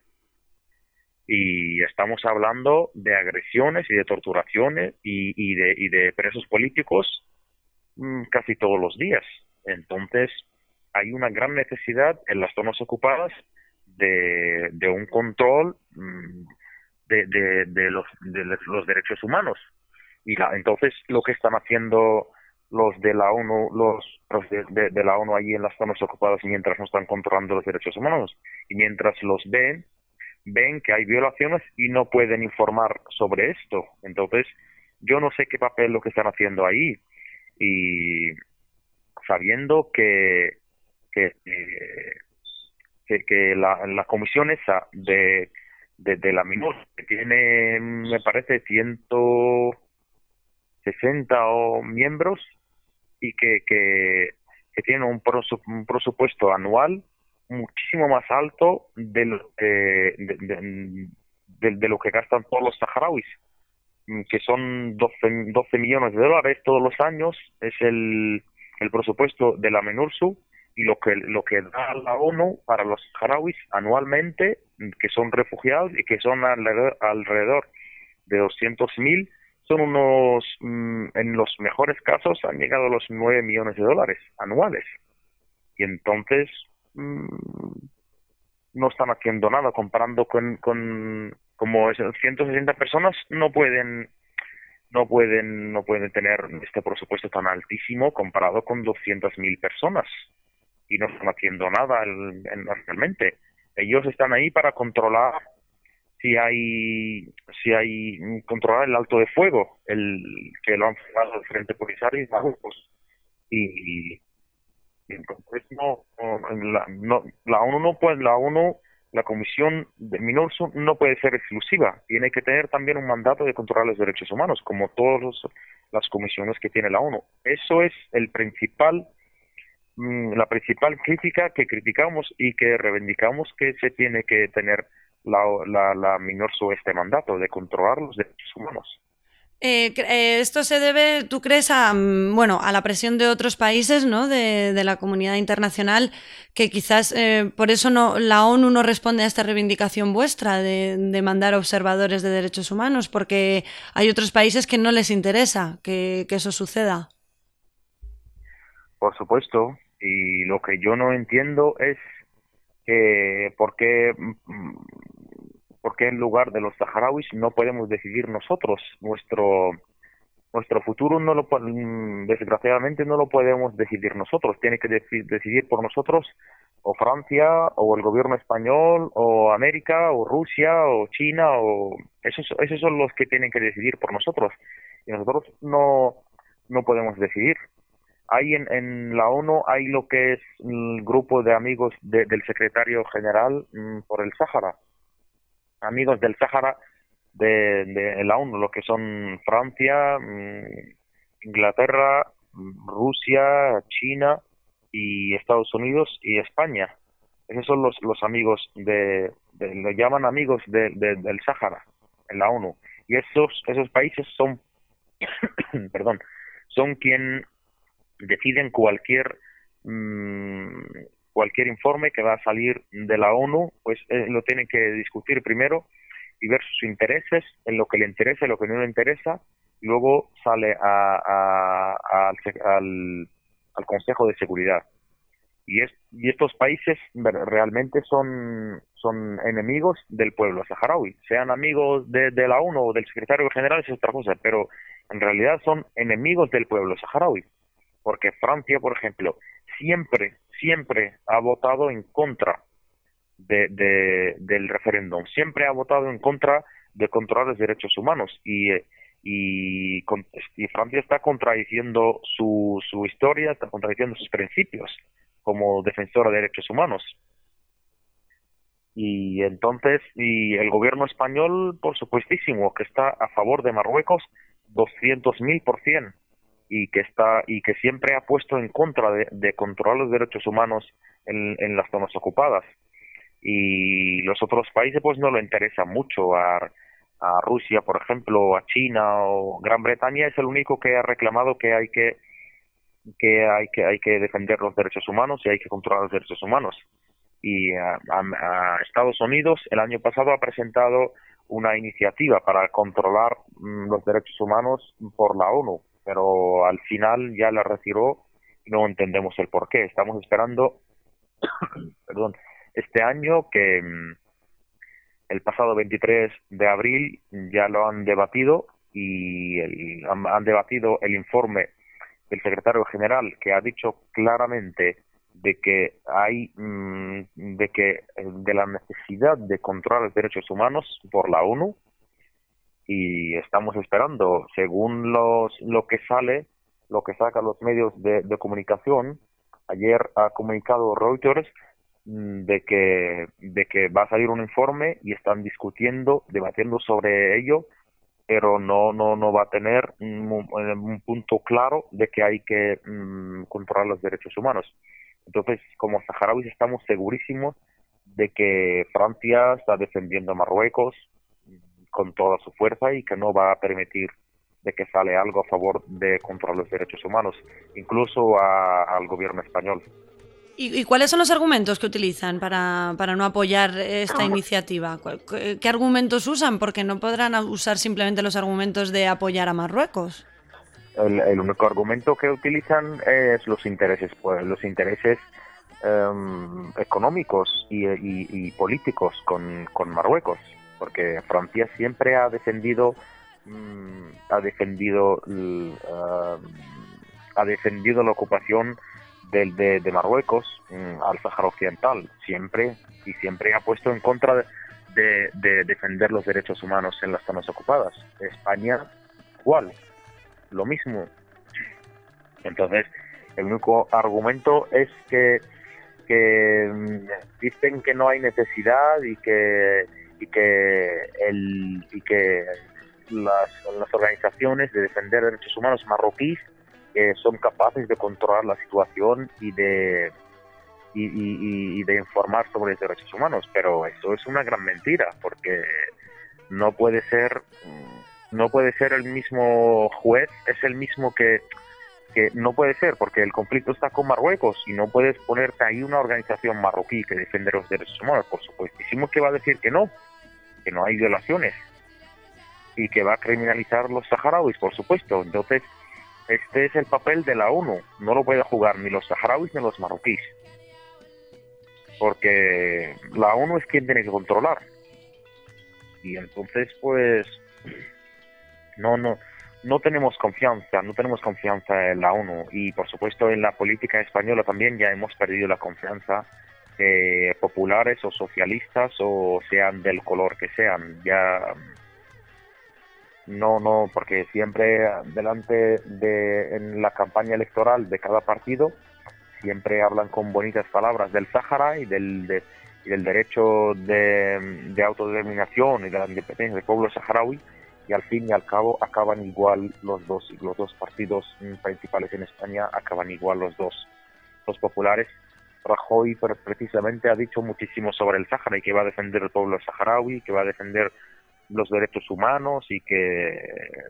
Y estamos hablando de agresiones y de torturaciones y, y, de, y de presos políticos mmm, casi todos los días. Entonces, hay una gran necesidad en las zonas ocupadas de, de un control mmm, de, de, de, los, de los derechos humanos. Y la, entonces, lo que están haciendo los de la ONU, los, los de, de, de la ONU allí en las zonas ocupadas mientras no están controlando los derechos humanos y mientras los ven, ven que hay violaciones y no pueden informar sobre esto. Entonces, yo no sé qué papel lo que están haciendo ahí. Y sabiendo que que, que, que la, la comisión esa de, de, de la MINURSO, que tiene, me parece, ciento sesenta o miembros y que, que, que tiene un, prosu, un presupuesto anual muchísimo más alto de lo que, de, de, de, de lo que gastan todos los saharauis, que son doce millones de dólares todos los años, es el, el presupuesto de la MINURSO, y lo que lo que da la ONU para los saharauis anualmente, que son refugiados y que son alrededor, alrededor de doscientos mil, son unos, en los mejores casos, han llegado a los nueve millones de dólares anuales. Y entonces no están haciendo nada comparando con, con como ciento sesenta personas no pueden no pueden no pueden tener este presupuesto tan altísimo comparado con doscientas mil personas, y no están haciendo nada el, el, realmente. Ellos están ahí para controlar si hay si hay controlar el alto de fuego, el que lo han firmado el Frente Polisario y Marruecos. Y, y entonces no, no, la, no la ONU no puede, la ONU, la Comisión de MINURSO no puede ser exclusiva, tiene que tener también un mandato de controlar los derechos humanos, como todas las comisiones que tiene la ONU. Eso es el principal la principal crítica que criticamos y que reivindicamos, que se tiene que tener la, la, la MINURSO este mandato de controlar los derechos humanos. Eh, eh, esto se debe, ¿tú crees, a, bueno, a la presión de otros países, ¿no? de, de la comunidad internacional, que quizás eh, por eso no la ONU no responde a esta reivindicación vuestra de, de mandar observadores de derechos humanos, porque hay otros países que no les interesa que, que eso suceda? Por supuesto, y lo que yo no entiendo es que por qué, por qué en lugar de los saharauis no podemos decidir nosotros nuestro nuestro futuro. No lo desgraciadamente no lo podemos decidir nosotros, tiene que deci- decidir por nosotros o Francia o el gobierno español o América o Rusia o China, o esos esos son los que tienen que decidir por nosotros, y nosotros no no podemos decidir. Hay en, en la ONU hay lo que es el grupo de amigos de, del secretario general mmm, por el Sáhara, amigos del Sáhara de, de la ONU, lo que son Francia, mmm, Inglaterra, Rusia, China y Estados Unidos y España. Esos son los, los amigos de, de, lo llaman amigos de, de, del Sáhara en la ONU. Y esos, esos países son, perdón, son quien deciden cualquier mmm, cualquier informe que va a salir de la ONU, pues eh, lo tienen que discutir primero y ver sus intereses, en lo que le interesa y lo que no le interesa, y luego sale a, a, a, al, al Consejo de Seguridad. Y, es, y estos países realmente son, son enemigos del pueblo saharaui. Sean amigos de, de la ONU o del secretario general es otra cosa, pero en realidad son enemigos del pueblo saharaui. Porque Francia, por ejemplo, siempre, siempre ha votado en contra de, de, del referéndum, siempre ha votado en contra de controlar los derechos humanos, y, y, y Francia está contradiciendo su, su historia, está contradiciendo sus principios como defensora de derechos humanos. Y entonces, y el gobierno español, por supuestísimo, que está a favor de Marruecos doscientos mil por ciento, y que está y que siempre ha puesto en contra de, de controlar los derechos humanos en, en las zonas ocupadas. Y los otros países pues no le interesa mucho. A, a Rusia, por ejemplo, a China o Gran Bretaña es el único que ha reclamado que hay que que hay que hay que defender los derechos humanos y hay que controlar los derechos humanos. Y a, a, a Estados Unidos el año pasado ha presentado una iniciativa para controlar mmm, los derechos humanos por la ONU, pero al final ya la retiró y no entendemos el por qué. Estamos esperando perdón, este año que mmm, el pasado veintitrés de abril ya lo han debatido y el, han, han debatido el informe del secretario general, que ha dicho claramente de que hay mmm, de que de la necesidad de controlar los derechos humanos por la ONU, y estamos esperando, según los lo que sale, lo que sacan los medios de, de comunicación. Ayer ha comunicado Reuters mmm, de que de que va a salir un informe y están discutiendo, debatiendo sobre ello, pero no no no va a tener un, un punto claro de que hay que mmm, controlar los derechos humanos. Entonces, como saharauis estamos segurísimos de que Francia está defendiendo a Marruecos con toda su fuerza y que no va a permitir de que sale algo a favor de controlar los derechos humanos, incluso a, al gobierno español. ¿Y, ¿Y cuáles son los argumentos que utilizan para, para no apoyar esta iniciativa? ¿Qué argumentos usan? Porque no podrán usar simplemente los argumentos de apoyar a Marruecos. El, el único argumento que utilizan es los intereses, pues, los intereses um, económicos y, y, y políticos con, con Marruecos, porque Francia siempre ha defendido um, ha defendido uh, ha defendido la ocupación de, de, de Marruecos um, al Sáhara Occidental, siempre y siempre ha puesto en contra de, de, de defender los derechos humanos en las zonas ocupadas. España, igual, lo mismo. Entonces, el único argumento es que, que dicen que no hay necesidad y que y que el y que las, las organizaciones de defender derechos humanos marroquíes eh, son capaces de controlar la situación y de y, y, y de informar sobre los derechos humanos, pero eso es una gran mentira, porque no puede ser no puede ser el mismo juez, es el mismo que que no puede ser, porque el conflicto está con Marruecos y no puedes ponerte ahí una organización marroquí que defiende los derechos humanos. Por supuestísimo que va a decir que no, que no hay violaciones y que va a criminalizar los saharauis, por supuesto. Entonces, este es el papel de la ONU, no lo puede jugar ni los saharauis ni los marroquíes, porque la ONU es quien tiene que controlar. Y entonces, pues, no, no, no tenemos confianza, no tenemos confianza en la ONU, y por supuesto en la política española también ya hemos perdido la confianza, eh, populares o socialistas o sean del color que sean, ya no, no, porque siempre delante de en la campaña electoral de cada partido siempre hablan con bonitas palabras del Sáhara y del de, y del derecho de, de autodeterminación y de la independencia del pueblo saharaui, y al fin y al cabo acaban igual los dos, los dos partidos principales en España acaban igual los dos, los populares. Rajoy precisamente ha dicho muchísimo sobre el Sáhara y que va a defender el pueblo saharaui, que va a defender los derechos humanos y que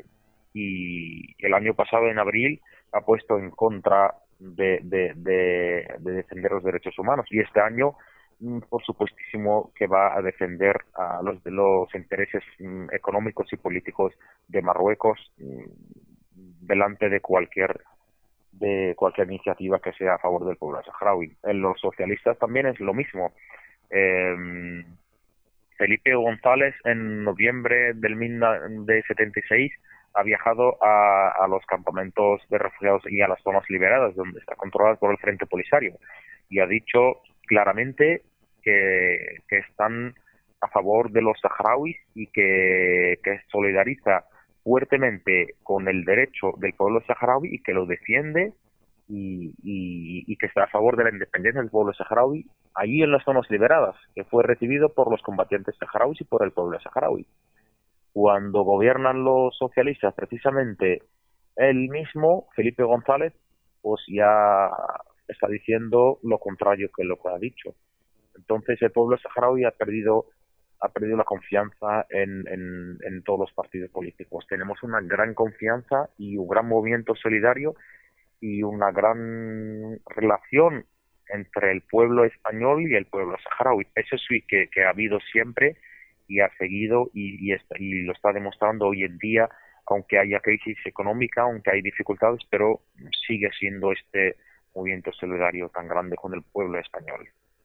y el año pasado en abril ha puesto en contra de, de, de, de defender los derechos humanos, y este año por supuestísimo que va a defender a los de los intereses mm, económicos y políticos de Marruecos mm, delante de cualquier de cualquier iniciativa que sea a favor del pueblo saharaui. En los socialistas también es lo mismo. Eh, Felipe González en noviembre del mil novecientos setenta y seis ha viajado a, a los campamentos de refugiados y a las zonas liberadas donde está controlada por el Frente Polisario, y ha dicho claramente que, que están a favor de los saharauis y que, que solidariza fuertemente con el derecho del pueblo saharaui y que lo defiende y, y, y que está a favor de la independencia del pueblo saharaui allí en las zonas liberadas, que fue recibido por los combatientes saharauis y por el pueblo saharaui. Cuando gobiernan los socialistas, precisamente él mismo, Felipe González, pues ya está diciendo lo contrario que lo que ha dicho. Entonces el pueblo saharaui ha perdido ha perdido la confianza en, en, en todos los partidos políticos. Tenemos una gran confianza y un gran movimiento solidario y una gran relación entre el pueblo español y el pueblo saharaui. Eso sí que, que ha habido siempre y ha seguido y, y, está, y lo está demostrando hoy en día, aunque haya crisis económica, aunque hay dificultades, pero sigue siendo este movimiento solidario tan grande con el pueblo español.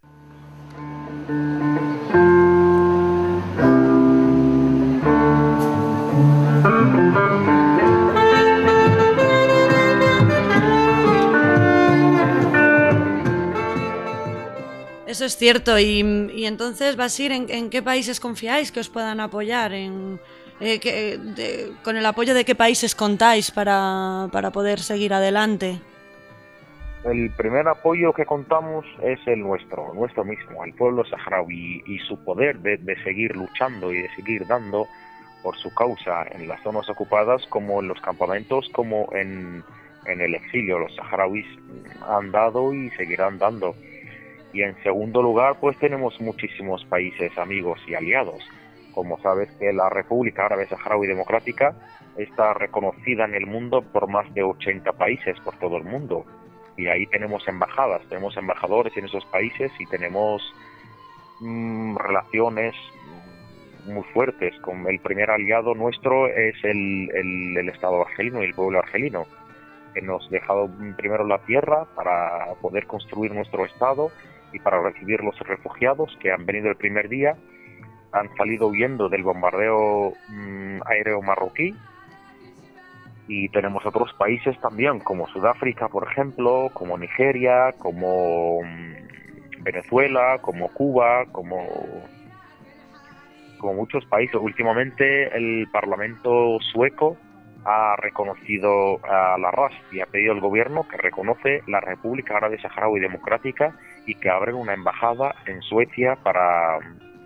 Eso es cierto. Y, y entonces, Basir, ¿en, ¿en qué países confiáis que os puedan apoyar? En, eh, que, de, ¿Con el apoyo de qué países contáis para, para poder seguir adelante? El primer apoyo que contamos es el nuestro, nuestro mismo, el pueblo saharaui y su poder de, de seguir luchando y de seguir dando por su causa en las zonas ocupadas, como en los campamentos, como en, en el exilio. Los saharauis han dado y seguirán dando. Y en segundo lugar, pues tenemos muchísimos países amigos y aliados. Como sabes, que la República Árabe Saharaui Democrática está reconocida en el mundo por más de ochenta países por todo el mundo. Y ahí tenemos embajadas, tenemos embajadores en esos países y tenemos mmm, relaciones muy fuertes. Con el primer aliado nuestro es el, el, el Estado argelino y el pueblo argelino, que nos ha dejado primero la tierra para poder construir nuestro Estado y para recibir los refugiados que han venido el primer día, han salido huyendo del bombardeo mmm, aéreo marroquí. Y tenemos otros países también, como Sudáfrica, por ejemplo, como Nigeria, como Venezuela, como Cuba, como como muchos países, últimamente el Parlamento sueco ha reconocido a la R A S y ha pedido al gobierno que reconoce la República Árabe Saharaui Democrática y que abren una embajada en Suecia para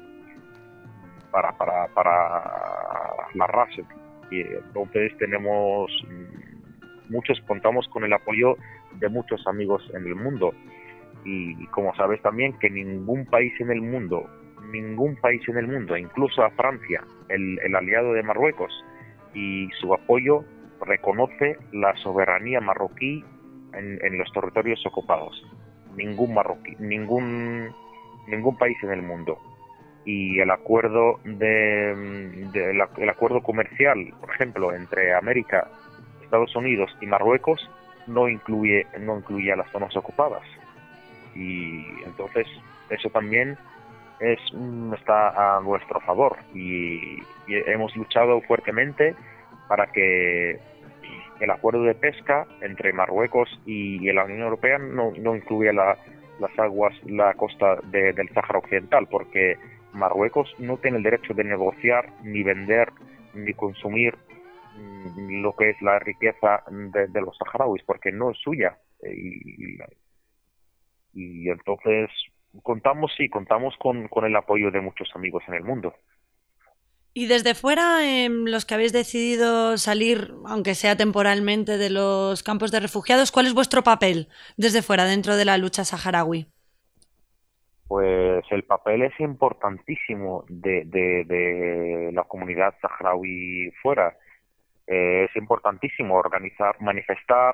para para, para la R A S. Y entonces tenemos muchos, contamos con el apoyo de muchos amigos en el mundo. Y como sabes también que ningún país en el mundo, ningún país en el mundo, incluso a Francia, el, el aliado de Marruecos, y su apoyo reconoce la soberanía marroquí en, en los territorios ocupados. Ningún marroquí, ningún ningún país en el mundo. Y el acuerdo de, de la, el acuerdo comercial, por ejemplo, entre América, Estados Unidos y Marruecos no incluye no incluye a las zonas ocupadas. Y entonces eso también es está a nuestro favor y, y hemos luchado fuertemente para que el acuerdo de pesca entre Marruecos y, y la Unión Europea no, no incluya la, las aguas, la costa de, del Sáhara Occidental, porque Marruecos no tiene el derecho de negociar, ni vender, ni consumir mm, lo que es la riqueza de, de los saharauis, porque no es suya. Y, y entonces contamos, sí, contamos con, con el apoyo de muchos amigos en el mundo. Y desde fuera, eh, los que habéis decidido salir, aunque sea temporalmente, de los campos de refugiados, ¿cuál es vuestro papel desde fuera dentro de la lucha saharaui? Pues el papel es importantísimo de, de, de la comunidad saharaui fuera. Eh, es importantísimo organizar, manifestar,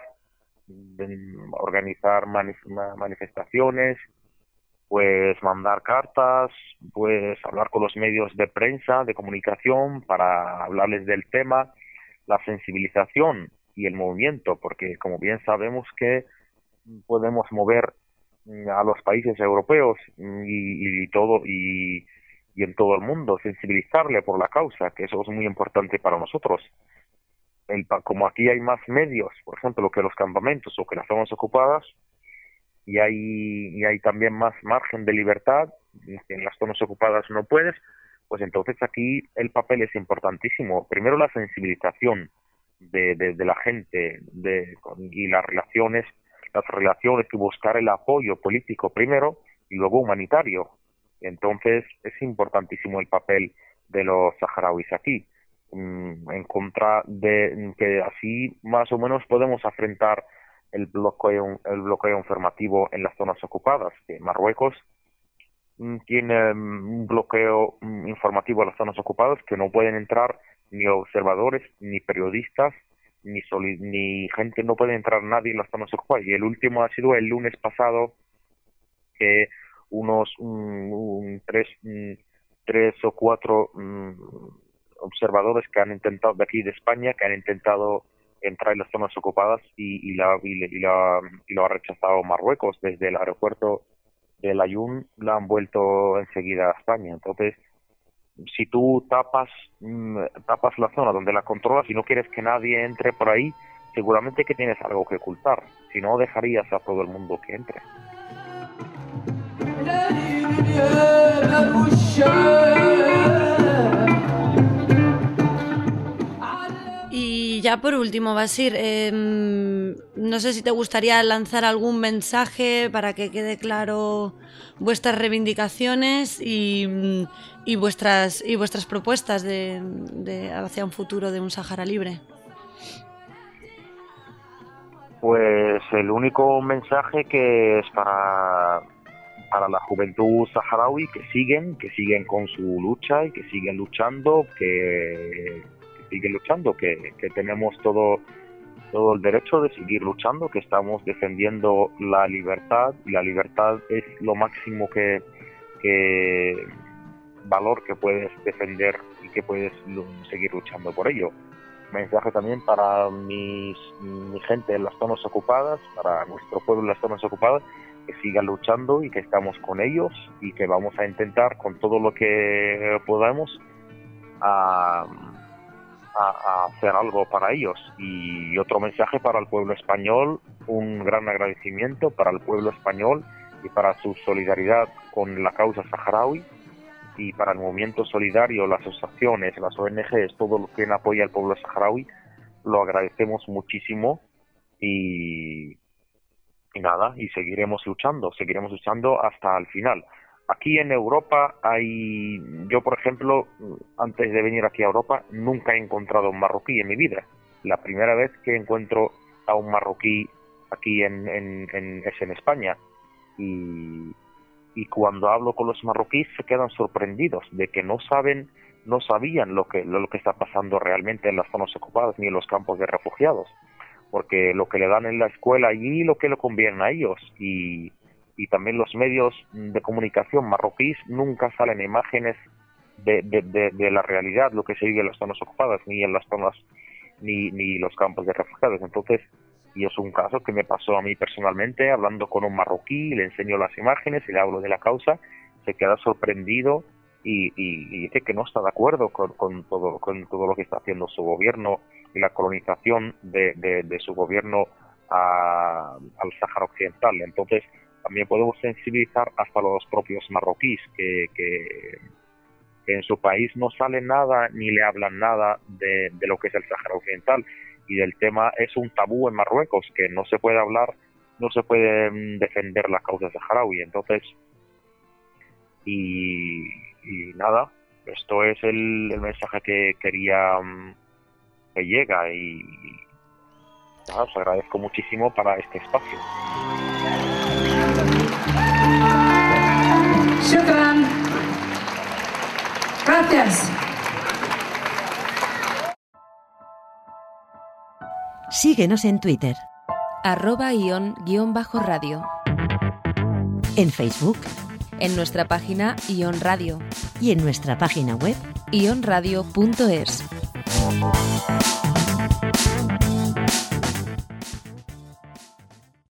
organizar manif- manifestaciones, pues mandar cartas, pues hablar con los medios de prensa, de comunicación para hablarles del tema, la sensibilización y el movimiento, porque como bien sabemos que podemos mover a los países europeos y, y todo y, y en todo el mundo, sensibilizarle por la causa, que eso es muy importante para nosotros. El, como aquí hay más medios, por ejemplo, que los campamentos o que las zonas ocupadas, y hay, y hay también más margen de libertad, que en las zonas ocupadas no puedes, pues entonces aquí el papel es importantísimo. Primero la sensibilización de, de, de la gente de, y las relaciones, las relaciones y buscar el apoyo político primero y luego humanitario. Entonces es importantísimo el papel de los saharauis aquí, en contra de que así más o menos podemos afrontar el bloqueo el bloqueo informativo en las zonas ocupadas, que Marruecos tiene un bloqueo informativo en las zonas ocupadas, que no pueden entrar ni observadores, ni periodistas, ni soli- ni gente, no puede entrar nadie en las zonas ocupadas. Y el último ha sido el lunes pasado, que unos un, un, tres, un, tres o cuatro um, observadores que han intentado, de aquí de España, que han intentado entrar en las zonas ocupadas y, y, la, y, y, la, y lo ha rechazado Marruecos. Desde el aeropuerto de Layún la han vuelto enseguida a España. Entonces, si tú tapas tapas la zona donde la controlas y no quieres que nadie entre por ahí, seguramente que tienes algo que ocultar. Si no, dejarías a todo el mundo que entre. Y ya por último, Basir, eh, no sé si te gustaría lanzar algún mensaje para que quede claro vuestras reivindicaciones y, y vuestras y vuestras propuestas de, de hacia un futuro de un Sáhara libre. Pues el único mensaje que es para para la juventud saharaui, que siguen, que siguen con su lucha y que siguen luchando, que sigue luchando, que, que tenemos todo todo el derecho de seguir luchando, que estamos defendiendo la libertad, y la libertad es lo máximo que, que valor que puedes defender y que puedes seguir luchando por ello. Mensaje también para mis, mi gente en las zonas ocupadas, para nuestro pueblo en las zonas ocupadas, que sigan luchando y que estamos con ellos y que vamos a intentar con todo lo que podamos a A, a hacer algo para ellos. Y otro mensaje para el pueblo español, un gran agradecimiento para el pueblo español y para su solidaridad con la causa saharaui, y para el movimiento solidario, las asociaciones, las O N Ges, todo lo que apoya al pueblo saharaui, lo agradecemos muchísimo y, y nada, y seguiremos luchando, seguiremos luchando hasta el final. Aquí en Europa hay, yo por ejemplo, antes de venir aquí a Europa, nunca he encontrado un marroquí en mi vida. La primera vez que encuentro a un marroquí aquí en, en, en, es en España. Y, y cuando hablo con los marroquíes se quedan sorprendidos de que no saben, no sabían lo que, lo que está pasando realmente en las zonas ocupadas ni en los campos de refugiados. Porque lo que le dan en la escuela allí, lo que le conviene a ellos. Y y también los medios de comunicación marroquíes nunca salen imágenes de, de, de, de la realidad, lo que se vive en las zonas ocupadas, ni en las zonas, ni, ni los campos de refugiados. Entonces, y es un caso que me pasó a mí personalmente, hablando con un marroquí, le enseño las imágenes y le hablo de la causa, se queda sorprendido y, y, y dice que no está de acuerdo con, con, todo, con todo lo que está haciendo su gobierno y la colonización de, de, de su gobierno a, al Sáhara Occidental. Entonces, también podemos sensibilizar hasta los propios marroquíes que, que, que en su país no sale nada ni le hablan nada de, de lo que es el Sáhara Occidental, y del tema es un tabú en Marruecos, que no se puede hablar, no se puede defender la causa saharaui. Entonces, y, y nada, esto es el, el mensaje que quería que llega, y nada, os agradezco muchísimo para este espacio. Shukran. Gracias. Síguenos en Twitter. Arroba ion guión bajo radio. En Facebook. En nuestra página Ion Radio. Y en nuestra página web ion radio punto es.